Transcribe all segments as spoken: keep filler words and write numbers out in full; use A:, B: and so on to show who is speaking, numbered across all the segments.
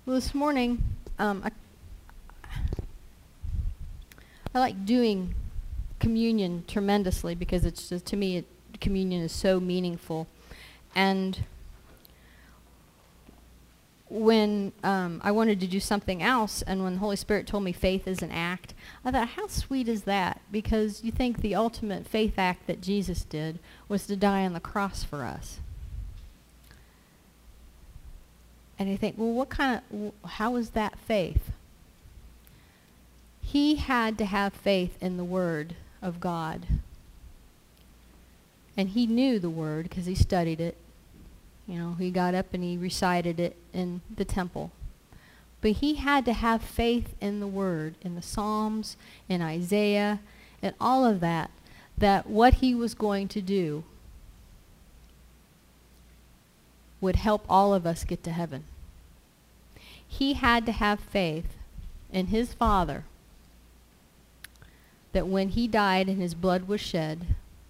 A: Well, this morning, um, I, I like doing communion tremendously because it's just, to me, it, communion is so meaningful. And when um, I wanted to do something else, and when the Holy Spirit told me faith is an act, I thought, how sweet is that? Because you think the ultimate faith act that Jesus did was to die on the cross for us. And you think, well, what kind of, how is that faith? He had to have faith in the Word of God. And he knew the Word because he studied it. You know, he got up and he recited it in the temple. But he had to have faith in the Word, in the Psalms, in Isaiah, and all of that, that what he was going to do would help all of us get to heaven. He had to have faith in his Father that when he died and his blood was shed,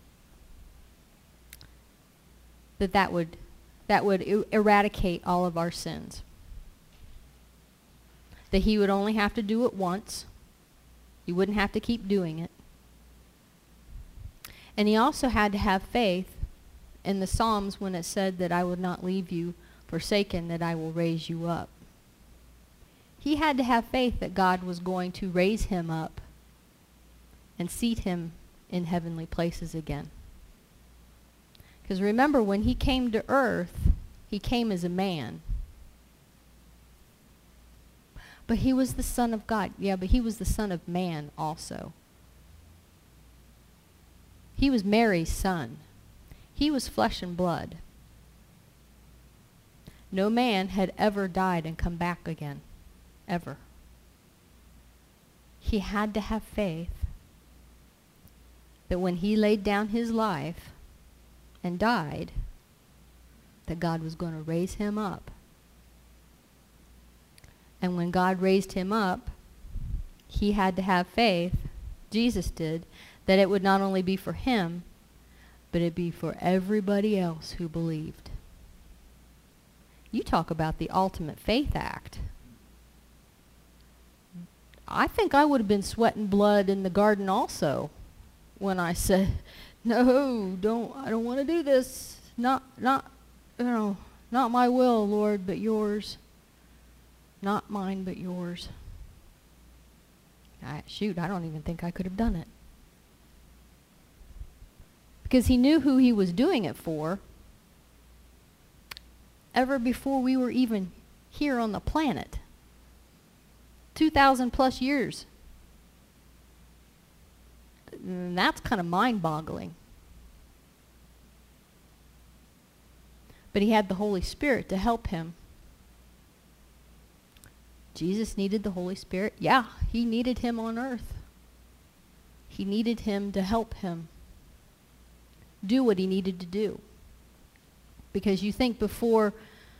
A: that that would, that would er- eradicate all of our sins. That he would only have to do it once. He wouldn't have to keep doing it. And he also had to have faith in the Psalms when it said that I would not leave you forsaken, that I will raise you up. He had to have faith that God was going to raise him up and seat him in heavenly places again. Because remember, when he came to earth, he came as a man. But he was the Son of God. Yeah, but he was the Son of Man also. He was Mary's son. He was flesh and blood. No man had ever died and come back again. Ever. He had to have faith that when he laid down his life and died, that God was going to raise him up. And when God raised him up, he had to have faith, Jesus did, that it would not only be for him, but it'd be for everybody else who believed. You talk about the ultimate faith act. I think I would have been sweating blood in the garden also when I said, no, don't, I don't want to do this. Not, not, you know, not my will, Lord, but yours. Not mine, but yours. I, shoot, I don't even think I could have done it. Because he knew who he was doing it for ever before we were even here on the planet. two thousand plus years. And that's kind of mind-boggling. But he had the Holy Spirit to help him. Jesus needed the Holy Spirit. Yeah, he needed him on earth. He needed him to help him do what he needed to do. Because you think before,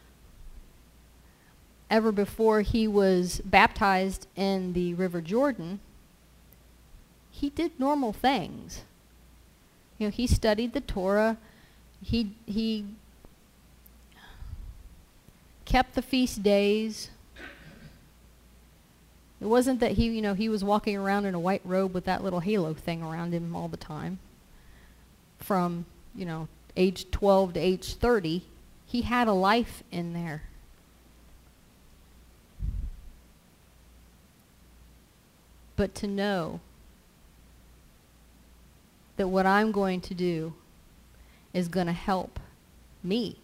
A: ever before he was baptized in the River Jordan, he did normal things. You know, he studied the Torah. He, he kept the feast days. It wasn't that he, you know, he was walking around in a white robe with that little halo thing around him all the time. From, you know, age twelve to age thirty, he had a life in there. But to know that what I'm going to do is going to help me.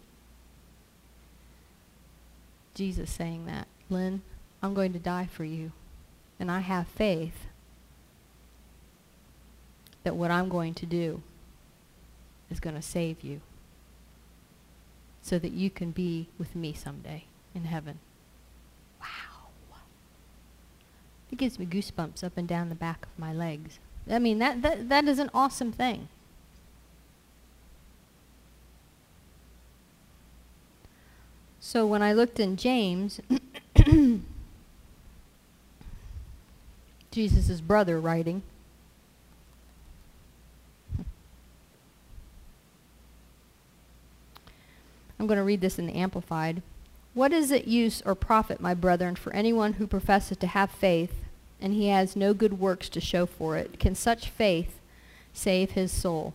A: Jesus saying that, Lynn, I'm going to die for you. And I have faith that what I'm going to do is going to save you so that you can be with me someday in heaven. Wow. It gives me goosebumps up and down the back of my legs. I mean, that, that, that is an awesome thing. So when I looked in James, Jesus' brother writing, I'm going to read this in the Amplified. What is it use or profit, my brethren, for anyone who professes to have faith, and he has no good works to show for it? Can such faith save his soul?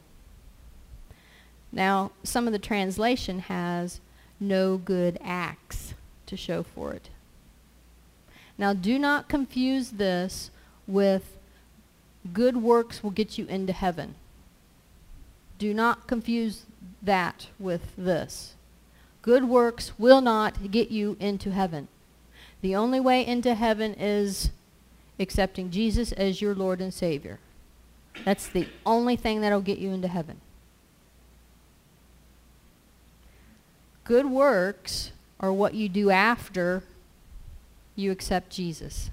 A: Now, some of the translation has no good acts to show for it. Now, do not confuse this with good works will get you into heaven. Do not confuse that with this. Good works will not get you into heaven. The only way into heaven is accepting Jesus as your Lord and Savior. That's the only thing that'll get you into heaven. Good works are what you do after you accept Jesus.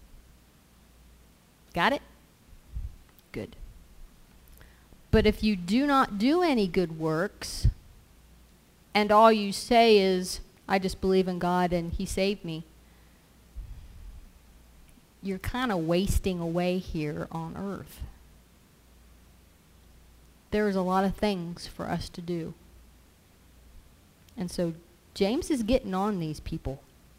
A: Got it? Good. But if you do not do any good works, and all you say is, I just believe in God and He saved me, you're kind of wasting away here on earth. There's a lot of things for us to do. And so James is getting on these people.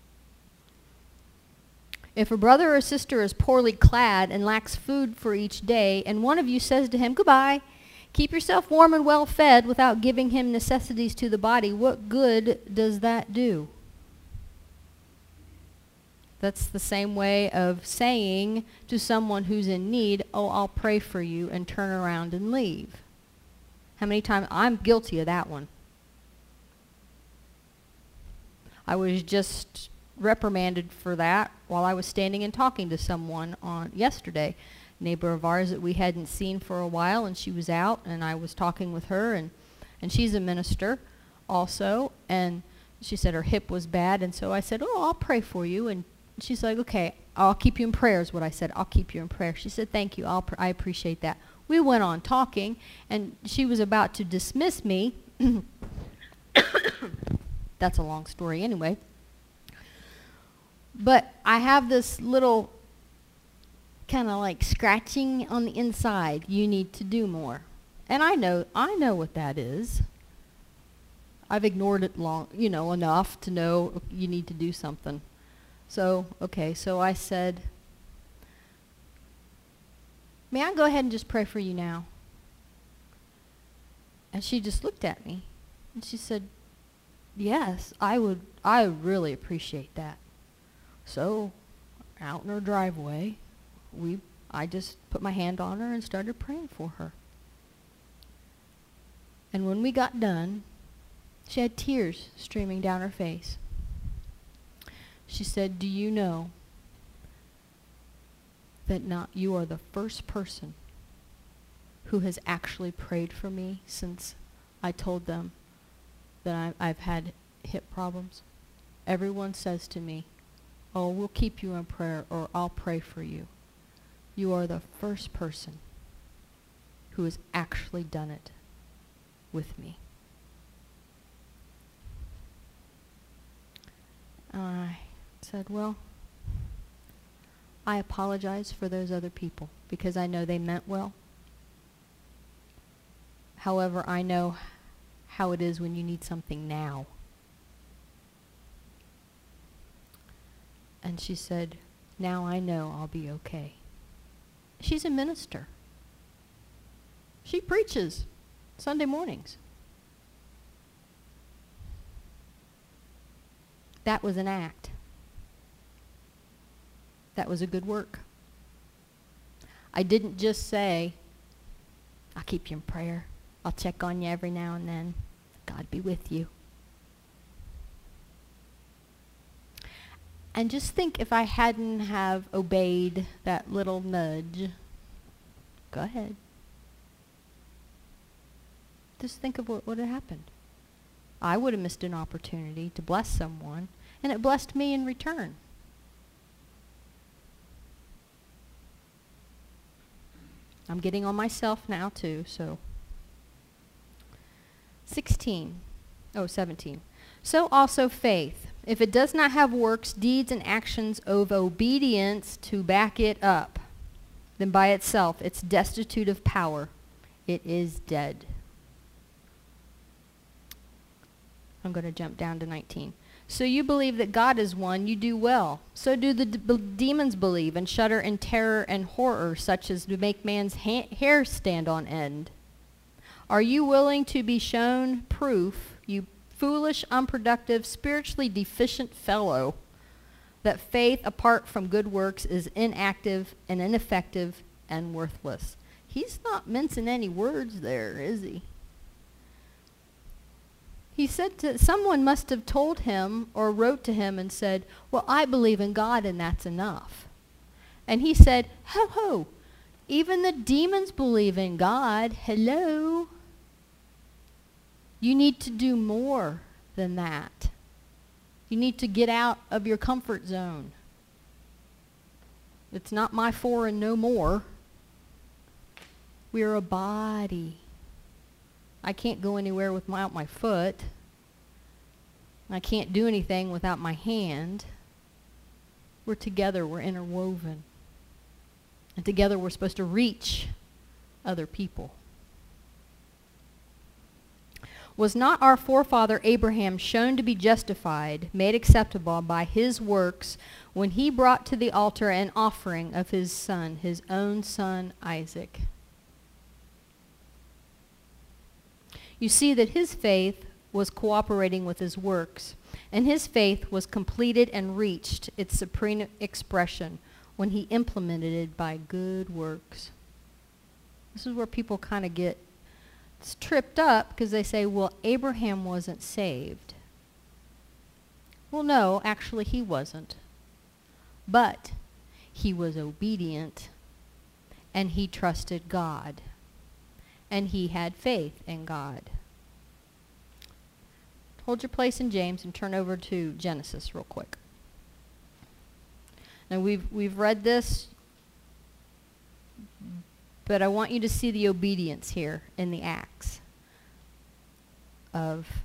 A: If a brother or sister is poorly clad and lacks food for each day, and one of you says to him, goodbye, keep yourself warm and well fed without giving him necessities to the body, what good does that do? That's the same way of saying to someone who's in need, oh, I'll pray for you, and turn around and leave. How many times? I'm guilty of that one. I was just reprimanded for that while I was standing and talking to someone on yesterday. A neighbor of ours that we hadn't seen for a while, and she was out, and I was talking with her, and, and she's a minister also, and she said her hip was bad, and so I said, oh, I'll pray for you, and she's like, okay, I'll keep you in prayer is what I said. I'll keep you in prayer. She said, thank you, I'll pr- I appreciate that. We went on talking, and she was about to dismiss me. That's a long story anyway. But I have this little kind of like scratching on the inside. You need to do more. And I know, I know what that is. I've ignored it long, you know, enough to know you need to do something. So, okay, so I said, may I go ahead and just pray for you now? And she just looked at me, and she said, yes, I would, I really appreciate that. So, out in her driveway, we, I just put my hand on her and started praying for her. And when we got done, she had tears streaming down her face. She said, do you know that not you are the first person who has actually prayed for me since I told them that I, I've had hip problems? Everyone says to me, oh, we'll keep you in prayer, or I'll pray for you. You are the first person who has actually done it with me. I said, well, I apologize for those other people because I know they meant well. However, I know how it is when you need something now. And she said, now I know I'll be okay. She's a minister. She preaches Sunday mornings. That was an act. That was a good work. I didn't just say, I'll keep you in prayer. I'll check on you every now and then. God be with you. And just think if I hadn't have obeyed that little nudge. Go ahead. Just think of what would have happened. I would have missed an opportunity to bless someone, and it blessed me in return. I'm getting on myself now too, so. sixteen. Oh, seventeen. So also faith. If it does not have works, deeds, and actions of obedience to back it up, then by itself it's destitute of power. It is dead. I'm going to jump down to nineteen. So you believe that God is one, you do well. So do the d- demons believe and shudder in terror and horror, such as to make man's ha- hair stand on end. Are you willing to be shown proof, you foolish, unproductive, spiritually deficient fellow, that faith apart from good works is inactive and ineffective and worthless? He's not mincing any words there, is he? He said to, someone must have told him or wrote to him and said, well, I believe in God and that's enough. And he said, ho ho, even the demons believe in God. Hello. You need to do more than that. You need to get out of your comfort zone. It's not my foreign no more. We're a body. I can't go anywhere without my foot. I can't do anything without my hand. We're together. We're interwoven. And together we're supposed to reach other people. Was not our forefather Abraham shown to be justified, made acceptable by his works, when he brought to the altar an offering of his son, his own son Isaac? You see that his faith was cooperating with his works, and his faith was completed and reached its supreme expression when he implemented it by good works. This is where people kind of get tripped up because they say, well, Abraham wasn't saved. Well, no, actually he wasn't. But he was obedient, and he trusted God. And he had faith in God. Hold your place in James and turn over to Genesis real quick. Now we've we've read this, but I want you to see the obedience here in the acts of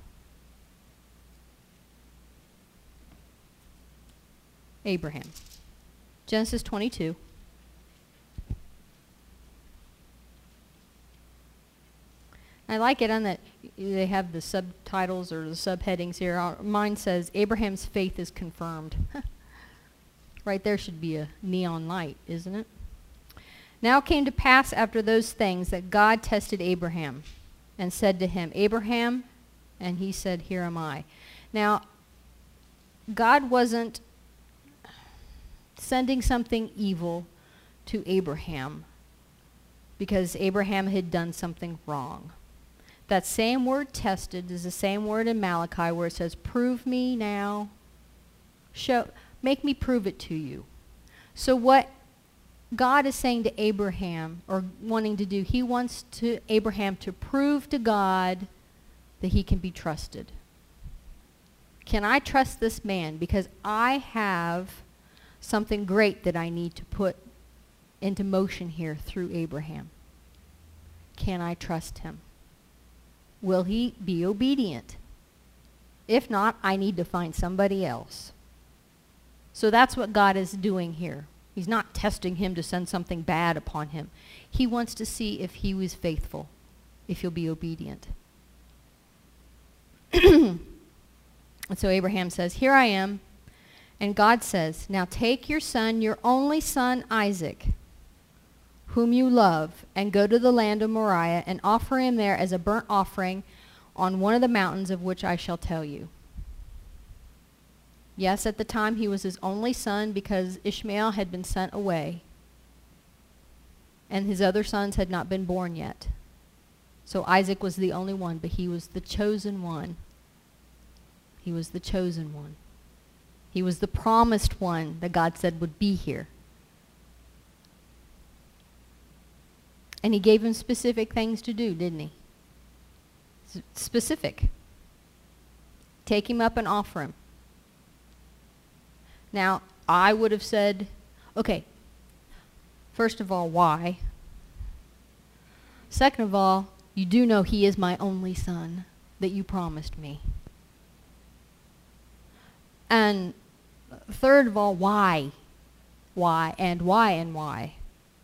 A: Abraham. Genesis twenty-two. I like it on that they have the subtitles or the subheadings here. Our, mine says, Abraham's faith is confirmed. Right there should be a neon light, isn't it? Now it came to pass after those things that God tested Abraham and said to him, Abraham, and he said, here am I. Now, God wasn't sending something evil to Abraham because Abraham had done something wrong. That same word tested is the same word in Malachi where it says, prove me now. Show, make me prove it to you. So what God is saying to Abraham, or wanting to do, he wants to Abraham to prove to God that he can be trusted. Can I trust this man? Because I have something great that I need to put into motion here through Abraham. Can I trust him? Will he be obedient? If not, I need to find somebody else. So that's what God is doing here. He's not testing him to send something bad upon him. He wants to see if he was faithful, if he'll be obedient. And so Abraham says, here I am. And God says, now take your son, your only son Isaac, whom you love, and go to the land of Moriah and offer him there as a burnt offering on one of the mountains of which I shall tell you. Yes, at the time he was his only son because Ishmael had been sent away and his other sons had not been born yet. So Isaac was the only one, but he was the chosen one. He was the chosen one. He was the promised one that God said would be here. And he gave him specific things to do, didn't he? S- specific. Take him up and offer him. Now, I would have said, okay, first of all, why? Second of all, you do know he is my only son that you promised me. And third of all, why? Why and why and why?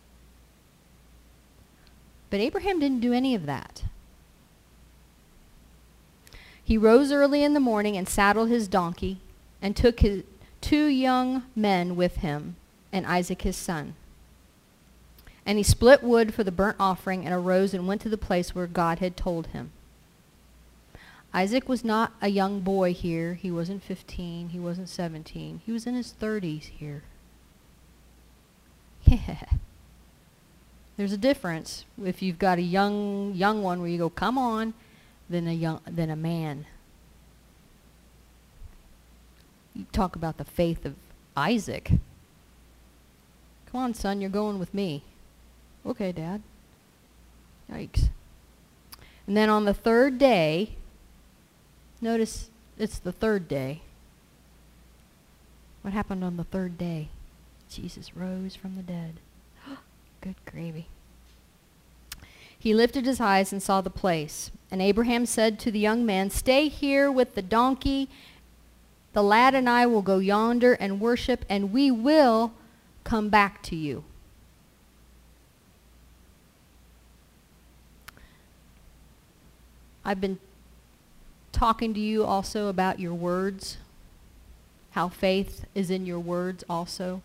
A: But Abraham didn't do any of that. He rose early in the morning and saddled his donkey and took his two young men with him, and Isaac his son. And he split wood for the burnt offering and arose and went to the place where God had told him. Isaac was not a young boy here. He wasn't fifteen. He wasn't seventeen. He was in his thirties here. Yeah. There's a difference if you've got a young young one where you go, come on, than a young than a man. You talk about the faith of Isaac. Come on, son, you're going with me. Okay, Dad. Yikes. And then on the third day, notice it's the third day. What happened on the third day? Jesus rose from the dead. Good gravy. He lifted his eyes and saw the place. And Abraham said to the young man, stay here with the donkey. The lad and I will go yonder and worship, and we will come back to you. I've been talking to you also about your words, how faith is in your words also.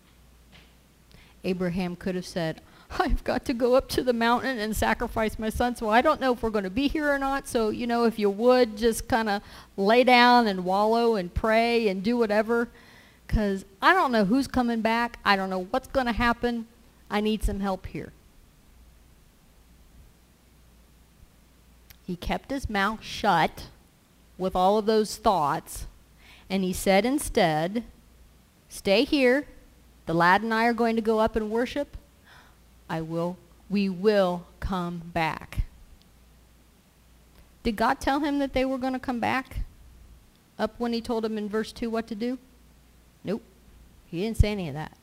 A: Abraham could have said, I've got to go up to the mountain and sacrifice my son, so I don't know if we're going to be here or not, so, you know, if you would just kind of lay down and wallow and pray and do whatever, because I don't know who's coming back. I don't know what's going to happen. I need some help here. He kept his mouth shut with all of those thoughts, and he said instead, stay here. The lad and I are going to go up and worship. I will, we will come back. Did God tell him that they were going to come back? Up when he told him in verse two what to do? Nope. He didn't say any of that.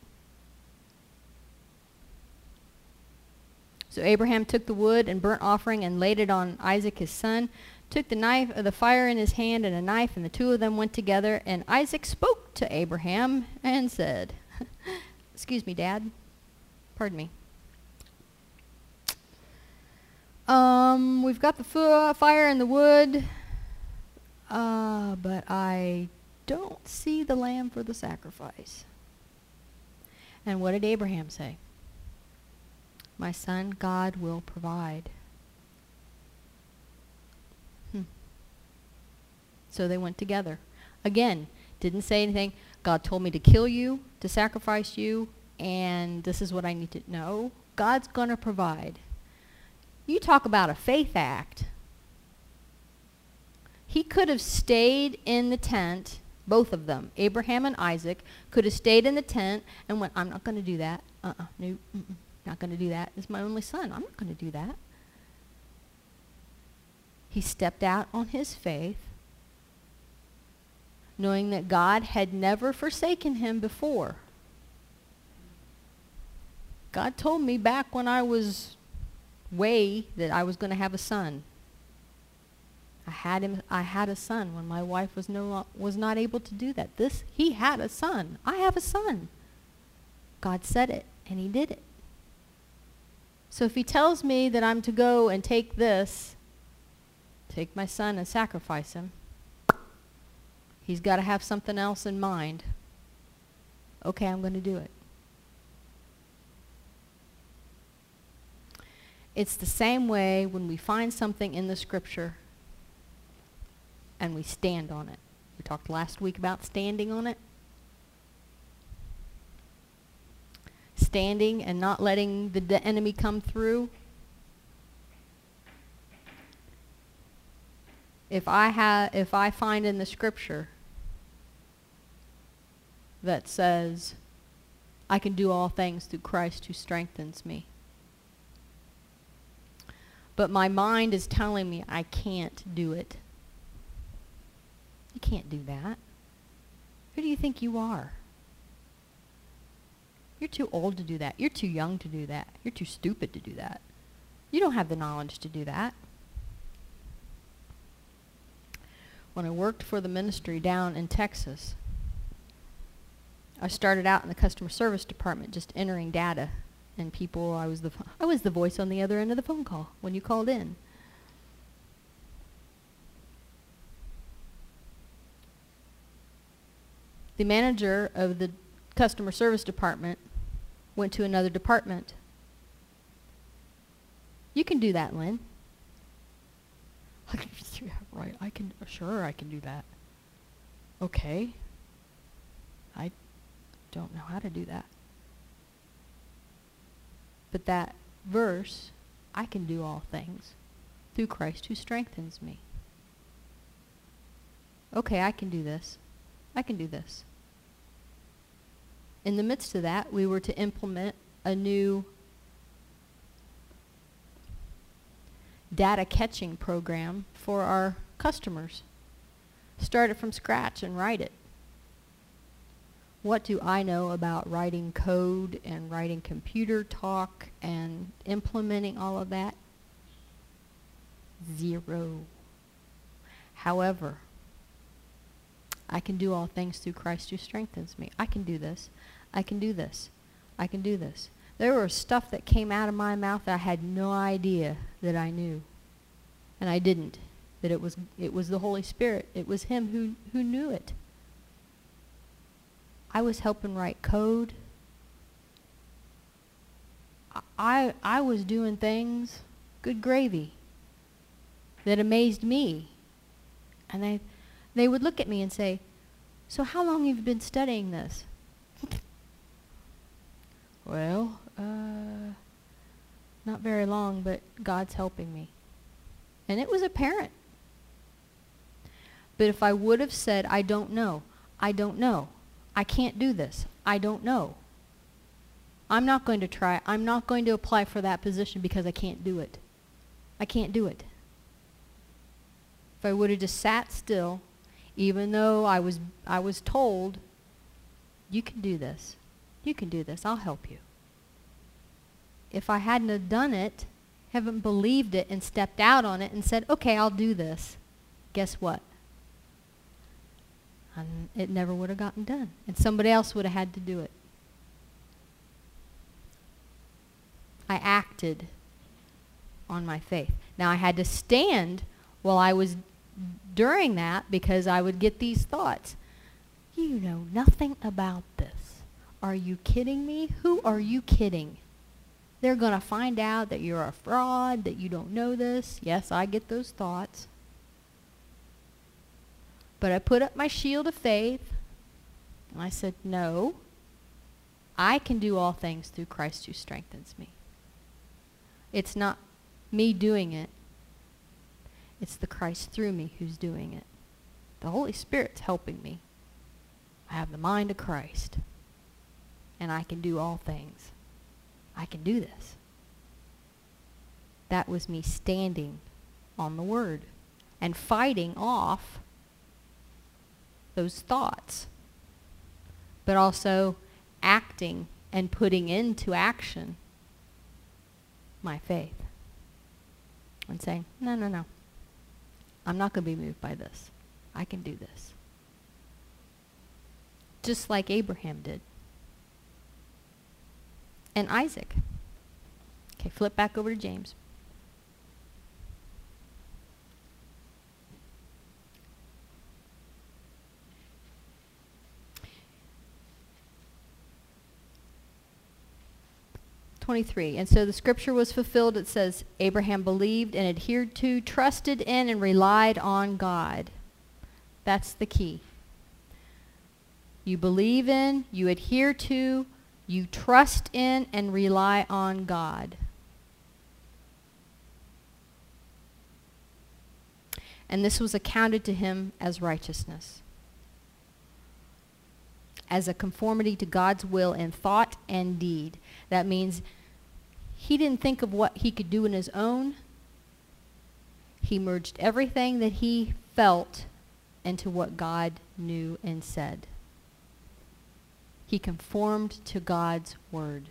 A: So Abraham took the wood and burnt offering and laid it on Isaac his son, took the knife of the fire in his hand and a knife, and the two of them went together. And Isaac spoke to Abraham and said, excuse me, Dad. Pardon me. Um, we've got the f- fire and the wood, uh, but I don't see the lamb for the sacrifice. And what did Abraham say? My son, God will provide. Hmm. So they went together. Again, didn't say anything. God told me to kill you, to sacrifice you, and this is what I need to know. God's going to provide. You talk about a faith act. He could have stayed in the tent, both of them, Abraham and Isaac, could have stayed in the tent and went, I'm not going to do that. Uh-uh, no, mm-mm, not going to do that. It's my only son. I'm not going to do that. He stepped out on his faith, knowing that God had never forsaken him before. God told me back when I was way that I was going to have a son. I had him. I had a son when my wife was no was not able to do that. This he had a son. I have a son. God said it, and he did it. So if he tells me that I'm to go and take this, take my son and sacrifice him, he's got to have something else in mind. Okay, I'm going to do it. It's the same way when we find something in the scripture and we stand on it. We talked last week about standing on it. Standing and not letting the de- enemy come through. If I ha- if I find in the scripture that says, I can do all things through Christ who strengthens me, but my mind is telling me I can't do it. You can't do that. Who do you think you are? You're too old to do that. You're too young to do that. You're too stupid to do that. You don't have the knowledge to do that. When I worked for the ministry down in Texas, I started out in the customer service department just entering data. And people, I was the I was the voice on the other end of the phone call when you called in. The manager of the customer service department went to another department. You can do that, Lynn. Yeah, right. I can, sure, I can do that. Okay. I don't know how to do that. But that verse, I can do all things through Christ who strengthens me. Okay, I can do this. I can do this. In the midst of that, we were to implement a new data catching program for our customers. Start it from scratch and write it. What do I know about writing code and writing computer talk and implementing all of that? Zero. However, I can do all things through Christ who strengthens me. I can do this. I can do this. I can do this. There was stuff that came out of my mouth that I had no idea that I knew. And I didn't. That it was it was the Holy Spirit. It was Him who, who knew it. I was helping write code. I, I was doing things, good gravy, that amazed me. And they, they would look at me and say, so how long have you been studying this? Well, uh, not very long, but God's helping me. And it was apparent. But if I would have said, I don't know, I don't know, I can't do this, I don't know, I'm not going to try, I'm not going to apply for that position because I can't do it. I can't do it. If I would have just sat still, even though I was, I was told, you can do this, you can do this, I'll help you. If I hadn't have done it, haven't believed it and stepped out on it and said, okay, I'll do this, guess what? And it never would have gotten done. And somebody else would have had to do it. I acted on my faith. Now I had to stand while I was during that because I would get these thoughts. You know nothing about this. Are you kidding me? Who are you kidding? They're going to find out that you're a fraud, that you don't know this. Yes, I get those thoughts. But I put up my shield of faith, and I said, no, I can do all things through Christ who strengthens me. It's not me doing it. It's the Christ through me who's doing it. The Holy Spirit's helping me. I have the mind of Christ, and I can do all things. I can do this. That was me standing on the Word and fighting off those thoughts, but also acting and putting into action my faith and saying, no, no, no, I'm not going to be moved by this. I can do this. Just like Abraham did. And Isaac. Okay, flip back over to James. twenty-three. And so the scripture was fulfilled. It says, Abraham believed and adhered to, trusted in, and relied on God. That's the key. You believe in, you adhere to, you trust in, and rely on God. And this was accounted to him as righteousness, as a conformity to God's will in thought and deed. That means he didn't think of what he could do in his own. He merged everything that he felt into what God knew and said. He conformed to God's word.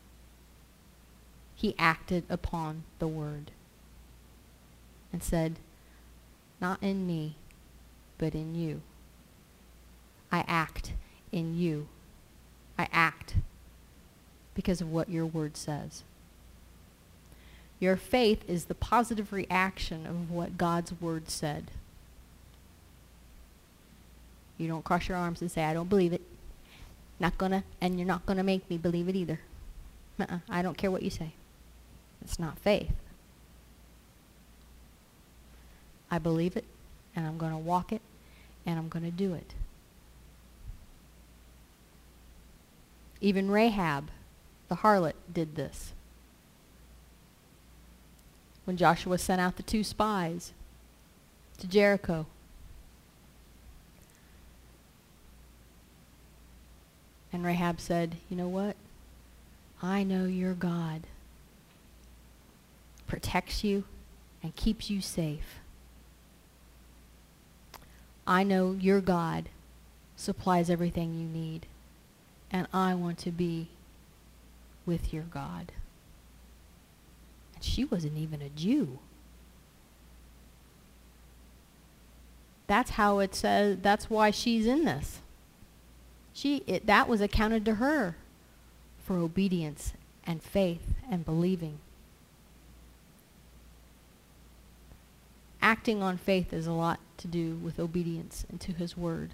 A: He acted upon the word and said, not in me, but in you. I act in you. I act because of what your word says. Your faith is the positive reaction of what God's word said. You don't cross your arms and say, I don't believe it. Not gonna, and you're not gonna make me believe it either. Uh-uh, I don't care what you say. It's not faith. I believe it, and I'm gonna walk it, and I'm gonna do it. Even Rahab, the harlot, did this. When Joshua sent out the two spies to Jericho, and Rahab said, you know what? I know your God protects you and keeps you safe. I know your God supplies everything you need, and I want to be with your God. And she wasn't even a Jew. That's how it says, that's why she's in this. She, it, that was accounted to her for obedience and faith and believing. Acting on faith is a lot to do with obedience and to his word.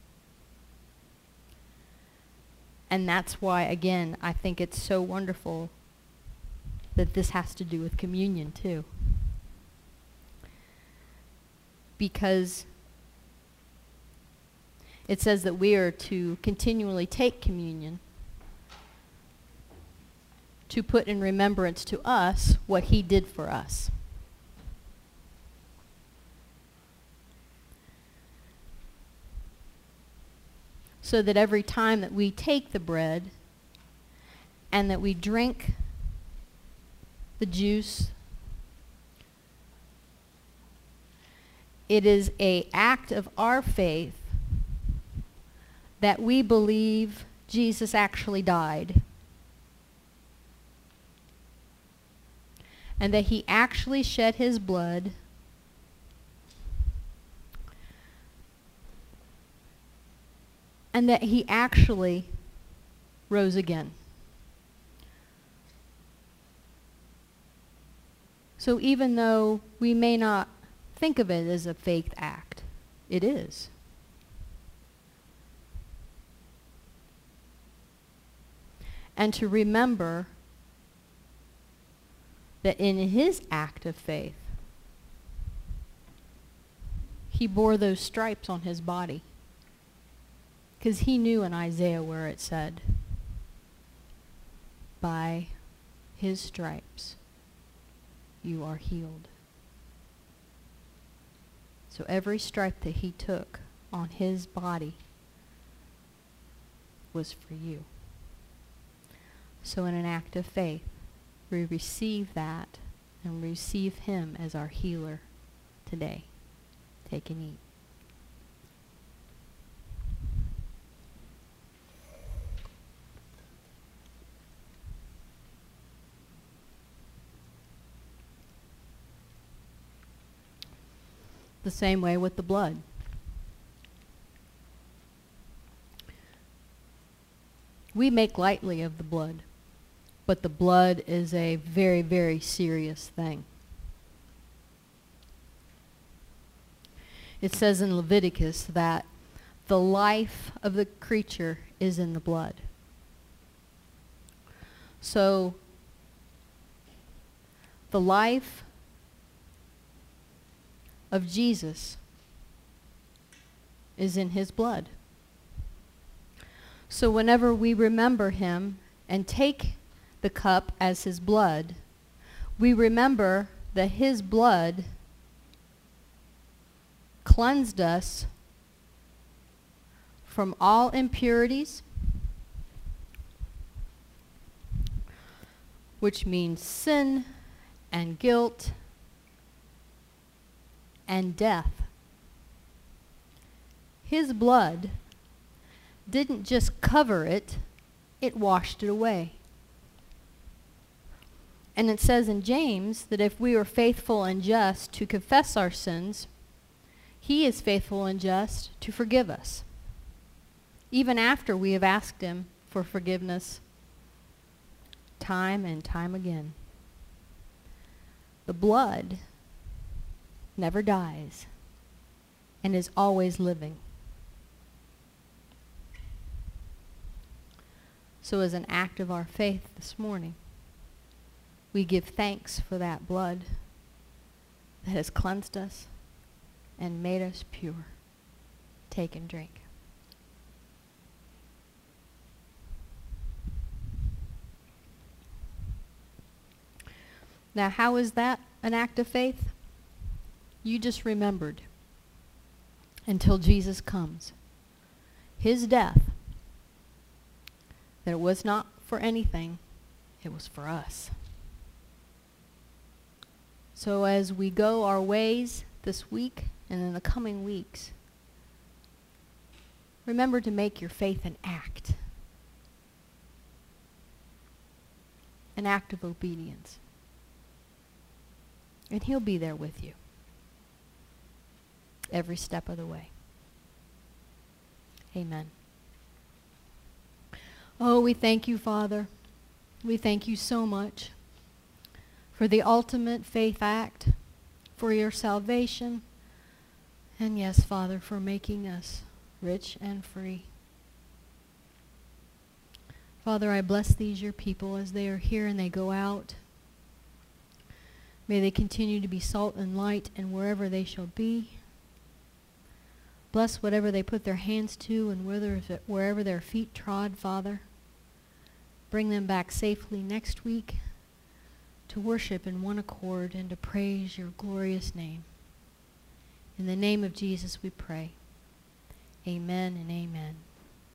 A: And that's why, again, I think it's so wonderful that this has to do with communion too. Because it says that we are to continually take communion to put in remembrance to us what he did for us. So that every time that we take the bread and that we drink the juice, it is an act of our faith that we believe Jesus actually died and that he actually shed his blood and that he actually rose again. So even though we may not think of it as a faith act, it is. And to remember that in his act of faith, he bore those stripes on his body. Because he knew in Isaiah where it said, by his stripes you are healed. So every stripe that he took on his body was for you. So in an act of faith, we receive that and receive him as our healer today. Take and eat. The same way with the blood. We make lightly of the blood, but the blood is a very, very serious thing. It says in Leviticus that the life of the creature is in the blood. So, the life of Jesus is in his blood. So whenever we remember him and take the cup as his blood, we remember that his blood cleansed us from all impurities, which means sin and guilt and death. His blood didn't just cover it, it washed it away. And it says in James that if we are faithful and just to confess our sins, he is faithful and just to forgive us, even after we have asked him for forgiveness time and time again. The blood never dies and is always living. So as an act of our faith this morning, we give thanks for that blood that has cleansed us and made us pure. Take and drink. Now, how is that an act of faith? You just remembered until Jesus comes. His death, that it was not for anything, it was for us. So as we go our ways this week and in the coming weeks, remember to make your faith an act. An act of obedience. And He'll be there with you every step of the way. Amen. Oh, we thank you, Father. We thank you so much for the ultimate faith act, for your salvation, and yes, Father, for making us rich and free. Father, I bless these your people as they are here and they go out. May they continue to be salt and light and wherever they shall be. Bless whatever they put their hands to and whether, wherever their feet trod, Father. Bring them back safely next week to worship in one accord and to praise your glorious name. In the name of Jesus we pray. Amen and amen.